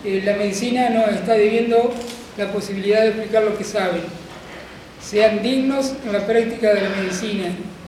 la medicina nos está debiendo la posibilidad de explicar lo que saben. Sean dignos en la práctica de la medicina